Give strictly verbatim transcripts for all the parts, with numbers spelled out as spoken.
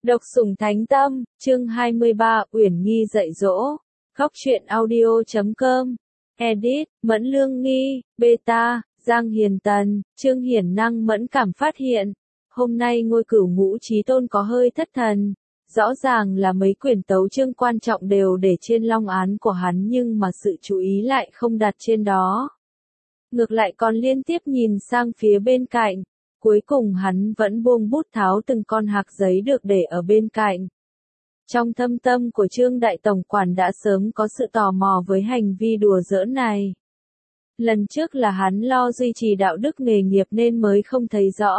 Độc sủng thánh tâm, chương hai mươi ba, Uyển Nghi dạy dỗ. Góc truyện audio chấm com. Edit, Mẫn Lương Nghi, Beta, Giang Hiền Tần, Trương Hiển Năng mẫn cảm phát hiện. Hôm nay ngôi cửu ngũ chí tôn có hơi thất thần. Rõ ràng là mấy quyển tấu chương quan trọng đều để trên long án của hắn nhưng mà sự chú ý lại không đặt trên đó. Ngược lại còn liên tiếp nhìn sang phía bên cạnh. Cuối cùng hắn vẫn buông bút tháo từng con hạc giấy được để ở bên cạnh. Trong thâm tâm của Trương Đại Tổng Quản đã sớm có sự tò mò với hành vi đùa giỡn này. Lần trước là hắn lo duy trì đạo đức nghề nghiệp nên mới không thấy rõ.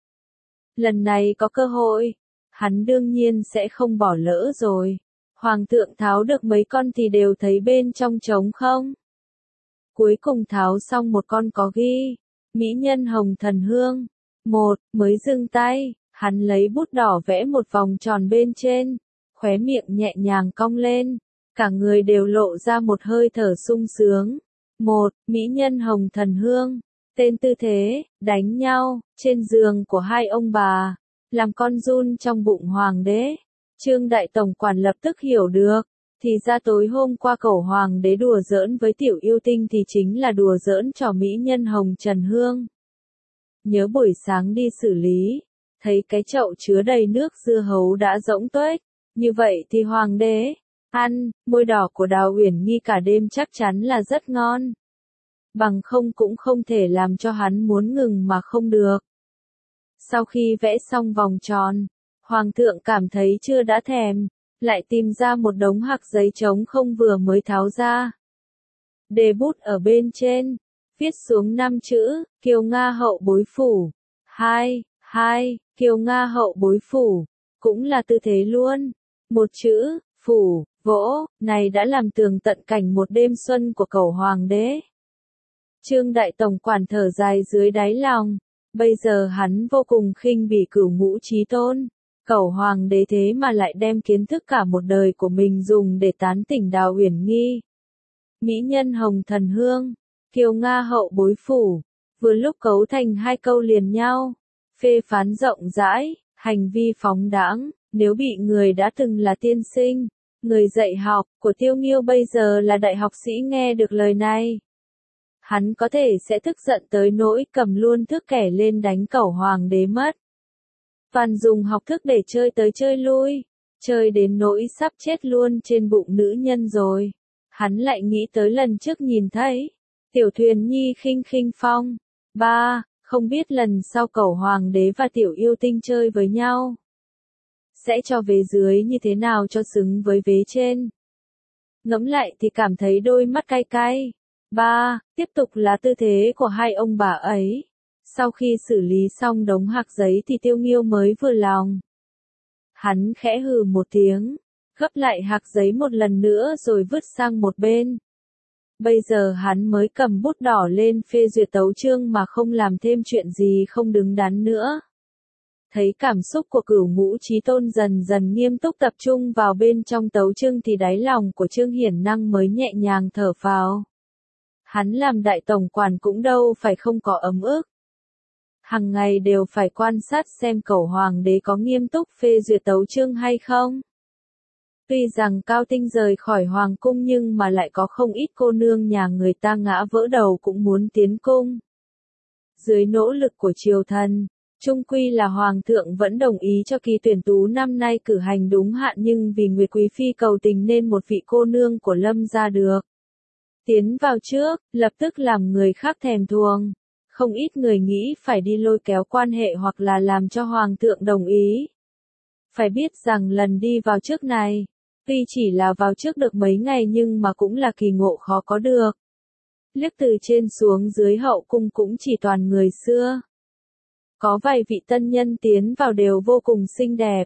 Lần này có cơ hội, hắn đương nhiên sẽ không bỏ lỡ rồi. Hoàng thượng tháo được mấy con thì đều thấy bên trong trống không. Cuối cùng tháo xong một con có ghi, mỹ nhân hồng thần hương. Một, mới dừng tay, hắn lấy bút đỏ vẽ một vòng tròn bên trên, khóe miệng nhẹ nhàng cong lên, cả người đều lộ ra một hơi thở sung sướng. Một, mỹ nhân hồng thần hương, tên tư thế, đánh nhau, trên giường của hai ông bà, làm con run trong bụng hoàng đế. Trương Đại Tổng Quản lập tức hiểu được, thì ra tối hôm qua cẩu hoàng đế đùa giỡn với tiểu yêu tinh thì chính là đùa giỡn trò mỹ nhân hồng trần hương. Nhớ buổi sáng đi xử lý, thấy cái chậu chứa đầy nước dưa hấu đã rỗng tuếch, như vậy thì hoàng đế, ăn, môi đỏ của Đào Uyển Nghi cả đêm chắc chắn là rất ngon. Bằng không cũng không thể làm cho hắn muốn ngừng mà không được. Sau khi vẽ xong vòng tròn, hoàng thượng cảm thấy chưa đã thèm, lại tìm ra một đống hạc giấy trống không vừa mới tháo ra. Đề bút ở bên trên. Viết xuống năm chữ, Kiều Nga hậu bối phủ. Hai, hai, Kiều Nga hậu bối phủ. Cũng là tư thế luôn. Một chữ, phủ, vỗ, này đã làm tường tận cảnh một đêm xuân của cẩu hoàng đế. Trương Đại Tổng Quản thở dài dưới đáy lòng. Bây giờ hắn vô cùng khinh bỉ cửu ngũ chí tôn. Cẩu hoàng đế thế mà lại đem kiến thức cả một đời của mình dùng để tán tỉnh Đào Uyển Nghi. Mỹ nhân hồng thần hương. Kiều Nga hậu bối phủ, vừa lúc cấu thành hai câu liền nhau, phê phán rộng rãi, hành vi phóng đãng, nếu bị người đã từng là tiên sinh, người dạy học của Tiêu Nghiêu bây giờ là đại học sĩ nghe được lời này. Hắn có thể sẽ tức giận tới nỗi cầm luôn thước kẻ lên đánh cẩu hoàng đế mất. Toàn dùng học thức để chơi tới chơi lui, chơi đến nỗi sắp chết luôn trên bụng nữ nhân rồi. Hắn lại nghĩ tới lần trước nhìn thấy Tiểu Thuyền Nhi khinh khinh phong. Ba, không biết lần sau cẩu hoàng đế và tiểu yêu tinh chơi với nhau, sẽ cho vế dưới như thế nào cho xứng với vế trên. Ngẫm lại thì cảm thấy đôi mắt cay cay. Ba, tiếp tục là tư thế của hai ông bà ấy. Sau khi xử lý xong đống hạc giấy thì Tiêu Nghiêu mới vừa lòng. Hắn khẽ hừ một tiếng, gấp lại hạc giấy một lần nữa rồi vứt sang một bên. Bây giờ hắn mới cầm bút đỏ lên phê duyệt tấu chương mà không làm thêm chuyện gì không đứng đắn nữa. Thấy cảm xúc của cửu ngũ chí tôn dần dần nghiêm túc tập trung vào bên trong tấu chương thì đáy lòng của Trương Hiển Năng mới nhẹ nhàng thở phào. Hắn làm đại tổng quản cũng đâu phải không có ấm ức. Hằng ngày đều phải quan sát xem cẩu hoàng đế có nghiêm túc phê duyệt tấu chương hay không. Tuy rằng Cao Tinh rời khỏi hoàng cung nhưng mà lại có không ít cô nương nhà người ta ngã vỡ đầu cũng muốn tiến cung. Dưới nỗ lực của triều thần, chung quy là hoàng thượng vẫn đồng ý cho kỳ tuyển tú năm nay cử hành đúng hạn nhưng vì Nguyệt Quý Phi cầu tình nên một vị cô nương của Lâm gia được tiến vào trước, lập tức làm người khác thèm thuồng. Không ít người nghĩ phải đi lôi kéo quan hệ hoặc là làm cho hoàng thượng đồng ý. Phải biết rằng lần đi vào trước này, tuy chỉ là vào trước được mấy ngày nhưng mà cũng là kỳ ngộ khó có được. Liếc từ trên xuống dưới hậu cung cũng chỉ toàn người xưa. Có vài vị tân nhân tiến vào đều vô cùng xinh đẹp.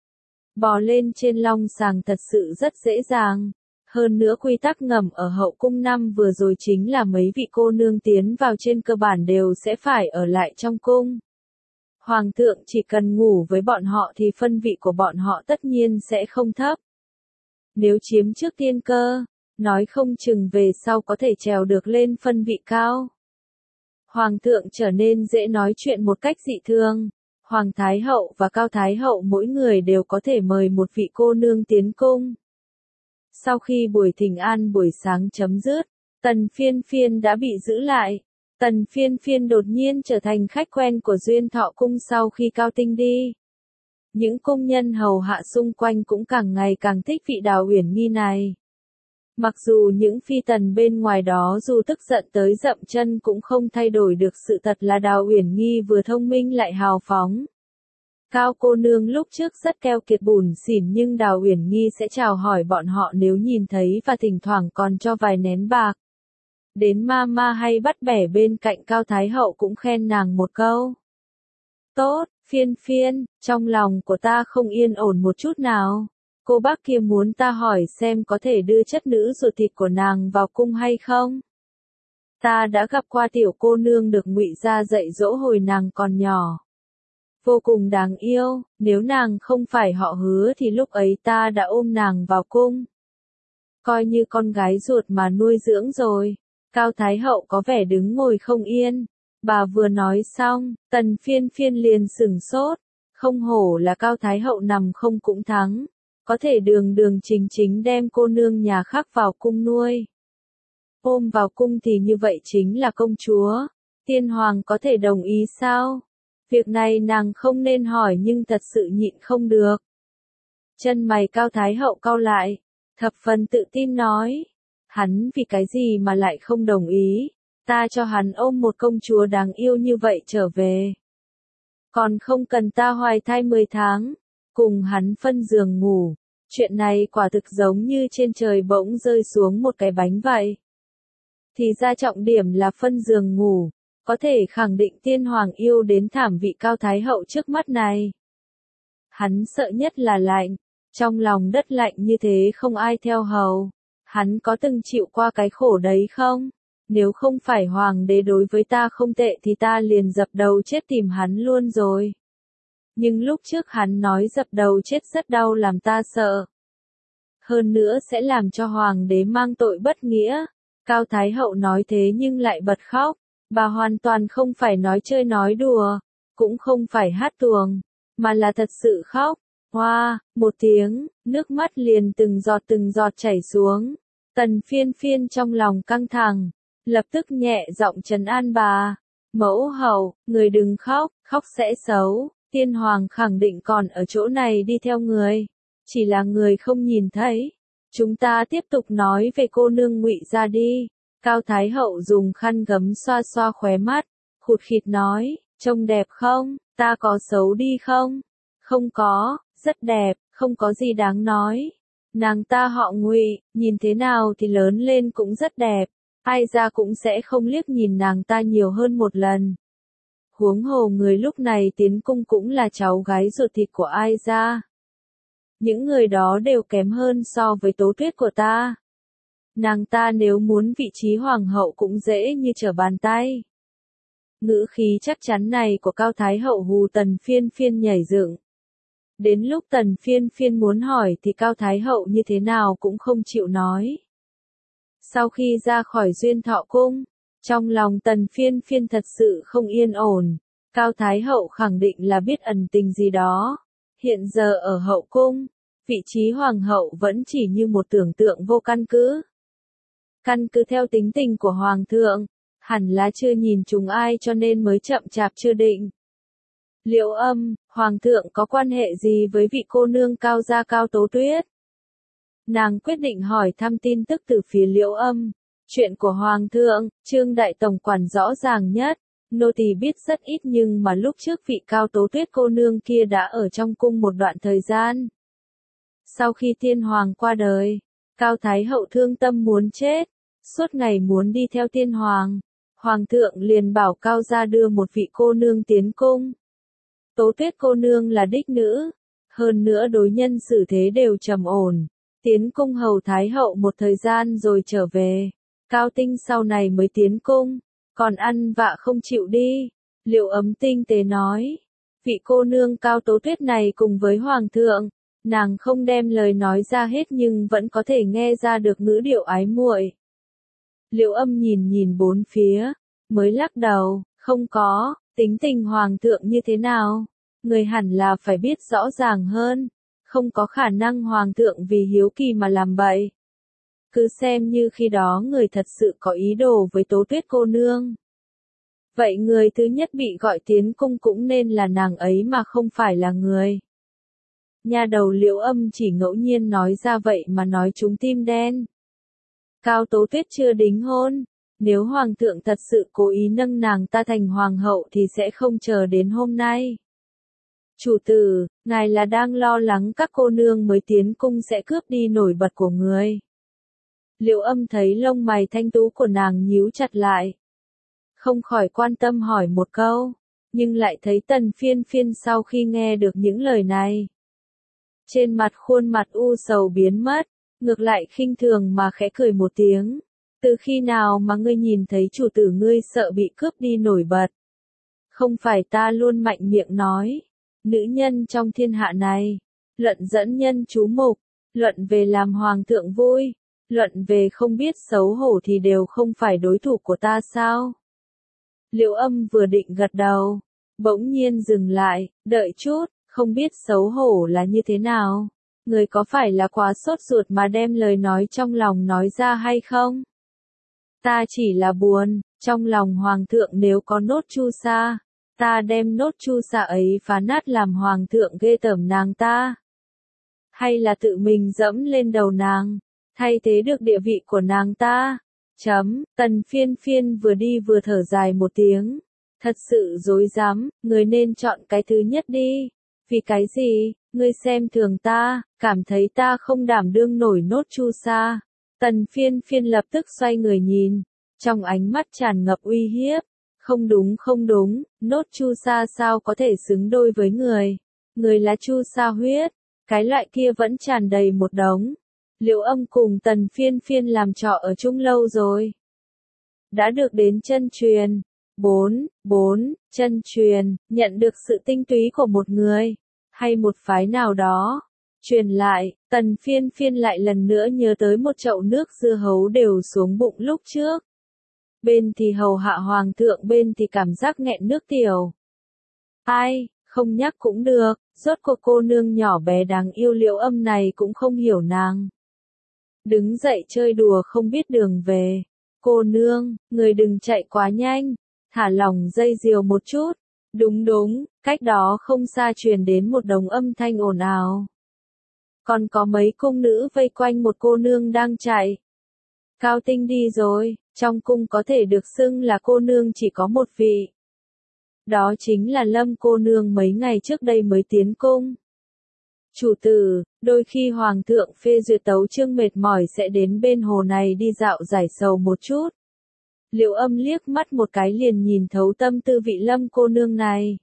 Bò lên trên long sàng thật sự rất dễ dàng. Hơn nữa quy tắc ngầm ở hậu cung năm vừa rồi chính là mấy vị cô nương tiến vào trên cơ bản đều sẽ phải ở lại trong cung. Hoàng thượng chỉ cần ngủ với bọn họ thì phân vị của bọn họ tất nhiên sẽ không thấp. Nếu chiếm trước tiên cơ, nói không chừng về sau có thể trèo được lên phân vị cao. Hoàng thượng trở nên dễ nói chuyện một cách dị thường, Hoàng Thái Hậu và Cao Thái Hậu mỗi người đều có thể mời một vị cô nương tiến cung. Sau khi buổi thỉnh an buổi sáng chấm dứt, Tần Phiên Phiên đã bị giữ lại. Tần Phiên Phiên đột nhiên trở thành khách quen của Duyên Thọ Cung sau khi Cao Tinh đi. Những cung nhân hầu hạ xung quanh cũng càng ngày càng thích vị Đào Uyển Nghi này. Mặc dù những phi tần bên ngoài đó dù tức giận tới dậm chân cũng không thay đổi được sự thật là Đào Uyển Nghi vừa thông minh lại hào phóng. Cao cô nương lúc trước rất keo kiệt bủn xỉn nhưng Đào Uyển Nghi sẽ chào hỏi bọn họ nếu nhìn thấy và thỉnh thoảng còn cho vài nén bạc. Đến ma ma hay bắt bẻ bên cạnh Cao Thái Hậu cũng khen nàng một câu. Tốt, Phiên Phiên, trong lòng của ta không yên ổn một chút nào. Cô bác kia muốn ta hỏi xem có thể đưa chất nữ ruột thịt của nàng vào cung hay không. Ta đã gặp qua tiểu cô nương được Ngụy gia dạy dỗ hồi nàng còn nhỏ. Vô cùng đáng yêu, nếu nàng không phải họ Hứa thì lúc ấy ta đã ôm nàng vào cung. Coi như con gái ruột mà nuôi dưỡng rồi. Cao Thái Hậu có vẻ đứng ngồi không yên. Bà vừa nói xong, Tần Phiên Phiên liền sửng sốt. Không hổ là Cao Thái Hậu nằm không cũng thắng. Có thể đường đường chính chính đem cô nương nhà khác vào cung nuôi. Ôm vào cung thì như vậy chính là công chúa. Tiên hoàng có thể đồng ý sao? Việc này nàng không nên hỏi nhưng thật sự nhịn không được. Chân mày Cao Thái Hậu cau lại, thập phần tự tin nói. Hắn vì cái gì mà lại không đồng ý, ta cho hắn ôm một công chúa đáng yêu như vậy trở về. Còn không cần ta hoài thai mười tháng, cùng hắn phân giường ngủ, chuyện này quả thực giống như trên trời bỗng rơi xuống một cái bánh vậy. Thì ra trọng điểm là phân giường ngủ, có thể khẳng định tiên hoàng yêu đến thảm vị Cao Thái Hậu trước mắt này. Hắn sợ nhất là lạnh, trong lòng đất lạnh như thế không ai theo hầu. Hắn có từng chịu qua cái khổ đấy không? Nếu không phải hoàng đế đối với ta không tệ thì ta liền dập đầu chết tìm hắn luôn rồi. Nhưng lúc trước hắn nói dập đầu chết rất đau làm ta sợ. Hơn nữa sẽ làm cho hoàng đế mang tội bất nghĩa. Cao Thái Hậu nói thế nhưng lại bật khóc. Bà hoàn toàn không phải nói chơi nói đùa, cũng không phải hát tuồng, mà là thật sự khóc. Hoa, wow, một tiếng, nước mắt liền từng giọt từng giọt chảy xuống. Tần Phiên Phiên trong lòng căng thẳng, lập tức nhẹ giọng trấn an bà. Mẫu hậu, người đừng khóc, khóc sẽ xấu, tiên hoàng khẳng định còn ở chỗ này đi theo người. Chỉ là người không nhìn thấy. Chúng ta tiếp tục nói về cô nương Ngụy gia đi. Cao Thái Hậu dùng khăn gấm xoa xoa khóe mắt, khụt khịt nói, trông đẹp không, ta có xấu đi không? Không có, rất đẹp, không có gì đáng nói. Nàng ta họ Ngụy, nhìn thế nào thì lớn lên cũng rất đẹp, ai ra cũng sẽ không liếc nhìn nàng ta nhiều hơn một lần. Huống hồ người lúc này tiến cung cũng là cháu gái ruột thịt của ai ra. Những người đó đều kém hơn so với Tố Tuyết của ta. Nàng ta nếu muốn vị trí hoàng hậu cũng dễ như trở bàn tay. Ngữ khí chắc chắn này của Cao Thái Hậu hù Tần Phiên Phiên nhảy dựng. Đến lúc Tần Phiên Phiên muốn hỏi thì Cao Thái Hậu như thế nào cũng không chịu nói. Sau khi ra khỏi Duyên Thọ Cung, trong lòng Tần Phiên Phiên thật sự không yên ổn. Cao Thái Hậu khẳng định là biết ẩn tình gì đó. Hiện giờ ở hậu cung, vị trí hoàng hậu vẫn chỉ như một tưởng tượng vô căn cứ. Căn cứ theo tính tình của hoàng thượng, hẳn là chưa nhìn chúng ai cho nên mới chậm chạp chưa định. Liễu Âm, hoàng thượng có quan hệ gì với vị cô nương Cao gia Cao Tố Tuyết? Nàng quyết định hỏi thăm tin tức từ phía Liễu Âm. Chuyện của hoàng thượng, Trương đại tổng quản rõ ràng nhất, nô tỳ biết rất ít nhưng mà lúc trước vị Cao Tố Tuyết cô nương kia đã ở trong cung một đoạn thời gian. Sau khi tiên hoàng qua đời, Cao Thái Hậu thương tâm muốn chết, suốt ngày muốn đi theo tiên hoàng. Hoàng thượng liền bảo Cao gia đưa một vị cô nương tiến cung. Tố Tuyết cô nương là đích nữ, hơn nữa đối nhân xử thế đều trầm ổn. Tiến cung hầu Thái Hậu một thời gian rồi trở về. Cao Tinh sau này mới tiến cung, còn ăn vạ không chịu đi. Liễu Ấm tinh tế nói, vị cô nương Cao Tố Tuyết này cùng với hoàng thượng, nàng không đem lời nói ra hết nhưng vẫn có thể nghe ra được ngữ điệu ái muội. Liễu Âm nhìn nhìn bốn phía, mới lắc đầu, không có, tính tình hoàng thượng như thế nào? Người hẳn là phải biết rõ ràng hơn, không có khả năng hoàng thượng vì hiếu kỳ mà làm bậy. Cứ xem như khi đó người thật sự có ý đồ với Tố Tuyết cô nương. Vậy người thứ nhất bị gọi tiến cung cũng nên là nàng ấy mà không phải là người. Nha đầu Liễu Âm chỉ ngẫu nhiên nói ra vậy mà nói trúng tim đen. Cao Tố Tuyết chưa đính hôn, nếu hoàng thượng thật sự cố ý nâng nàng ta thành hoàng hậu thì sẽ không chờ đến hôm nay. Chủ tử, ngài là đang lo lắng các cô nương mới tiến cung sẽ cướp đi nổi bật của người. Liễu Âm thấy lông mày thanh tú của nàng nhíu chặt lại. Không khỏi quan tâm hỏi một câu, nhưng lại thấy Tần Phiên Phiên sau khi nghe được những lời này. Trên mặt khuôn mặt u sầu biến mất, ngược lại khinh thường mà khẽ cười một tiếng. Từ khi nào mà ngươi nhìn thấy chủ tử ngươi sợ bị cướp đi nổi bật? Không phải ta luôn mạnh miệng nói, nữ nhân trong thiên hạ này, luận dẫn nhân chú mục, luận về làm hoàng thượng vui, luận về không biết xấu hổ thì đều không phải đối thủ của ta sao? Liễu Âm vừa định gật đầu, bỗng nhiên dừng lại, đợi chút, không biết xấu hổ là như thế nào? Người có phải là quá sốt ruột mà đem lời nói trong lòng nói ra hay không? Ta chỉ là buồn, trong lòng hoàng thượng nếu có nốt chu sa, ta đem nốt chu sa ấy phá nát làm hoàng thượng ghê tởm nàng ta. Hay là tự mình dẫm lên đầu nàng, thay thế được địa vị của nàng ta. Chấm, Tần Phiên Phiên vừa đi vừa thở dài một tiếng. Thật sự dối dám, người nên chọn cái thứ nhất đi. Vì cái gì, ngươi xem thường ta, cảm thấy ta không đảm đương nổi nốt chu sa. Tần Phiên Phiên lập tức xoay người nhìn, trong ánh mắt tràn ngập uy hiếp. Không đúng không đúng, nốt chu sa sao có thể xứng đôi với người. Người là chu sa huyết, cái loại kia vẫn tràn đầy một đống. Liễu Âm cùng Tần Phiên Phiên làm trọ ở chung lâu rồi. Đã được đến chân truyền. Bốn, bốn, chân truyền, nhận được sự tinh túy của một người, hay một phái nào đó. Truyền lại, Tần Phiên Phiên lại lần nữa nhớ tới một chậu nước dưa hấu đều xuống bụng lúc trước. Bên thì hầu hạ hoàng thượng, bên thì cảm giác nghẹn nước tiểu. Ai, không nhắc cũng được, rốt cuộc cô nương nhỏ bé đáng yêu Liễu Âm này cũng không hiểu nàng. Đứng dậy chơi đùa không biết đường về. Cô nương, người đừng chạy quá nhanh, thả lỏng dây diều một chút. Đúng đúng, cách đó không xa truyền đến một đống âm thanh ồn ào. Còn có mấy cung nữ vây quanh một cô nương đang chạy. Cao Tinh đi rồi, trong cung có thể được xưng là cô nương chỉ có một vị. Đó chính là Lâm cô nương mấy ngày trước đây mới tiến cung. Chủ tử, đôi khi hoàng thượng phê duyệt tấu chương mệt mỏi sẽ đến bên hồ này đi dạo giải sầu một chút. Liễu Âm liếc mắt một cái liền nhìn thấu tâm tư vị Lâm cô nương này.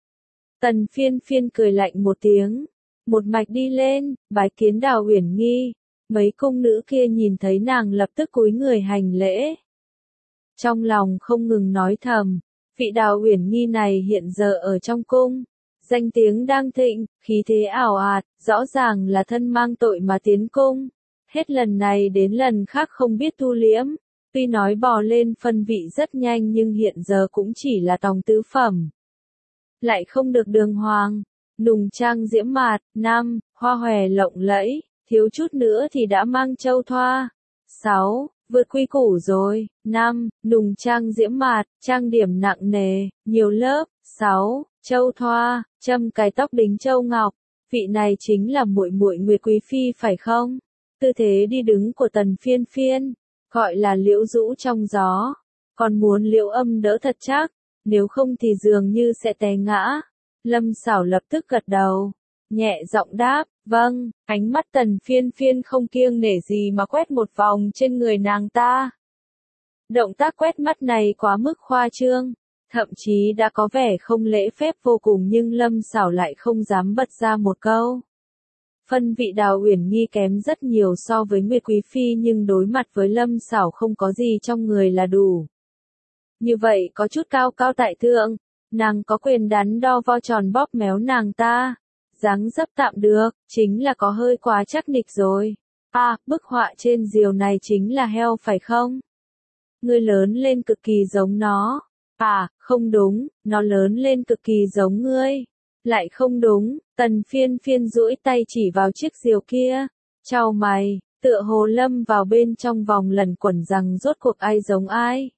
Tần Phiên Phiên cười lạnh một tiếng, một mạch đi lên, bái kiến Đào Uyển Nghi. Mấy cung nữ kia nhìn thấy nàng lập tức cúi người hành lễ. Trong lòng không ngừng nói thầm, vị Đào Uyển Nghi này hiện giờ ở trong cung, danh tiếng đang thịnh, khí thế ảo ạt, rõ ràng là thân mang tội mà tiến cung. Hết lần này đến lần khác không biết thu liễm, tuy nói bò lên phân vị rất nhanh nhưng hiện giờ cũng chỉ là tòng tứ phẩm. Lại không được đường hoàng, nùng trang diễm mạt, năm, hoa hòe lộng lẫy, thiếu chút nữa thì đã mang châu thoa. sáu. Vượt quy củ rồi. năm. Nùng trang diễm mạt, trang điểm nặng nề, nhiều lớp. sáu. Châu thoa, châm cài tóc đính châu ngọc. Vị này chính là muội muội Nguyệt quý phi phải không? Tư thế đi đứng của Tần Phiên Phiên, gọi là liễu rũ trong gió. Còn muốn Liễu Âm đỡ thật chắc, nếu không thì dường như sẽ té ngã. Lâm Sảo lập tức gật đầu, nhẹ giọng đáp, vâng. Ánh mắt Tần Phiên Phiên không kiêng nể gì mà quét một vòng trên người nàng ta. Động tác quét mắt này quá mức khoa trương, thậm chí đã có vẻ không lễ phép vô cùng, nhưng Lâm Sảo lại không dám bật ra một câu. Phân vị Đào Uyển Nghi kém rất nhiều so với Nguyệt quý phi, nhưng đối mặt với Lâm Sảo không có gì trong người là đủ. Như vậy có chút cao cao tại thượng, nàng có quyền đắn đo vo tròn bóp méo nàng ta. Dáng dấp tạm được, chính là có hơi quá chắc nịch rồi. À, bức họa trên diều này chính là heo phải không? Ngươi lớn lên cực kỳ giống nó. À, không đúng, nó lớn lên cực kỳ giống ngươi. Lại không đúng, Tần Phiên Phiên duỗi tay chỉ vào chiếc diều kia, chau mày, tựa hồ lâm vào bên trong vòng lẩn quẩn rằng rốt cuộc ai giống ai.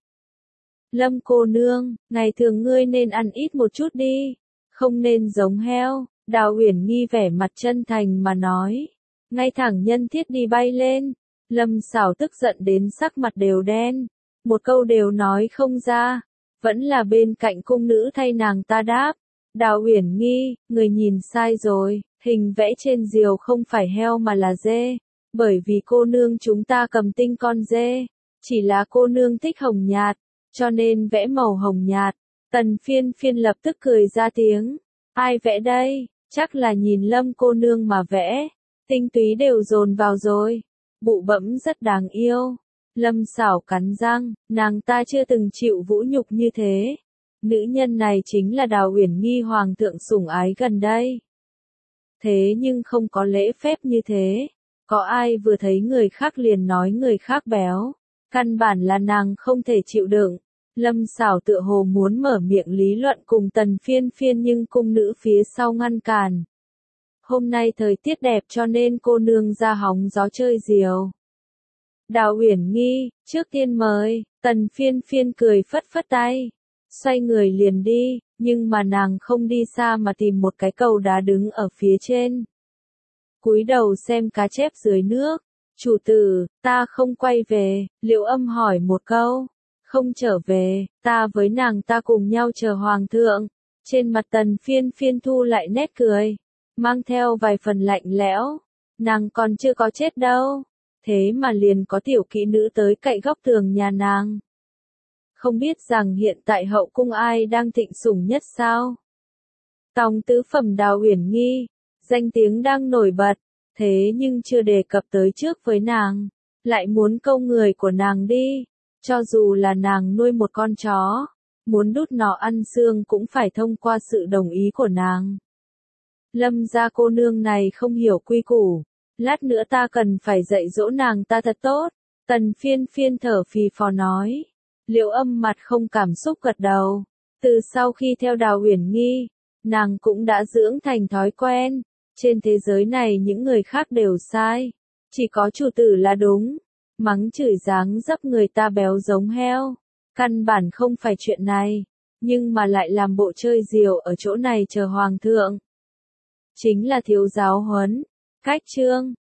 Lâm cô nương, ngày thường ngươi nên ăn ít một chút đi, không nên giống heo, Đào Uyển Nghi vẻ mặt chân thành mà nói. Ngay thẳng nhân thiết đi bay lên, Lâm Sảo tức giận đến sắc mặt đều đen, một câu đều nói không ra, vẫn là bên cạnh cung nữ thay nàng ta đáp. Đào Uyển Nghi, người nhìn sai rồi, hình vẽ trên diều không phải heo mà là dê, bởi vì cô nương chúng ta cầm tinh con dê, chỉ là cô nương thích hồng nhạt, cho nên vẽ màu hồng nhạt. Tần Phiên Phiên lập tức cười ra tiếng, ai vẽ đây, chắc là nhìn Lâm cô nương mà vẽ, tinh túy đều dồn vào rồi, bụ bẫm rất đáng yêu. Lâm Sảo cắn răng, nàng ta chưa từng chịu vũ nhục như thế. Nữ nhân này chính là Đào Uyển Nghi hoàng thượng sủng ái gần đây. Thế nhưng không có lễ phép như thế. Có ai vừa thấy người khác liền nói người khác béo. Căn bản là nàng không thể chịu đựng. Lâm Sảo tựa hồ muốn mở miệng lý luận cùng Tần Phiên Phiên nhưng cung nữ phía sau ngăn cản. Hôm nay thời tiết đẹp cho nên cô nương ra hóng gió chơi diều. Đào Uyển Nghi, trước tiên mời, Tần Phiên Phiên cười phất phất tay. Xoay người liền đi, nhưng mà nàng không đi xa mà tìm một cái cầu đá đứng ở phía trên. Cúi đầu xem cá chép dưới nước, chủ tử, ta không quay về, Liệu Âm hỏi một câu, không trở về, ta với nàng ta cùng nhau chờ hoàng thượng. Trên mặt Tần Phiên Phiên thu lại nét cười, mang theo vài phần lạnh lẽo, nàng còn chưa có chết đâu, thế mà liền có tiểu kỹ nữ tới cậy góc tường nhà nàng. Không biết rằng hiện tại hậu cung ai đang thịnh sủng nhất sao? Tòng tứ phẩm Đào Uyển Nghi, danh tiếng đang nổi bật, thế nhưng chưa đề cập tới trước với nàng, lại muốn câu người của nàng đi, cho dù là nàng nuôi một con chó, muốn đút nó ăn xương cũng phải thông qua sự đồng ý của nàng. Lâm gia cô nương này không hiểu quy củ, lát nữa ta cần phải dạy dỗ nàng ta thật tốt, Tần Phiên Phiên thở phì phò nói. Liệu Âm mặt không cảm xúc gật đầu. Từ sau khi theo Đào Uyển Nghi, nàng cũng đã dưỡng thành thói quen. Trên thế giới này những người khác đều sai. Chỉ có chủ tử là đúng. Mắng chửi dáng dấp người ta béo giống heo. Căn bản không phải chuyện này. Nhưng mà lại làm bộ chơi diều ở chỗ này chờ hoàng thượng. Chính là thiếu giáo huấn. Cách chương.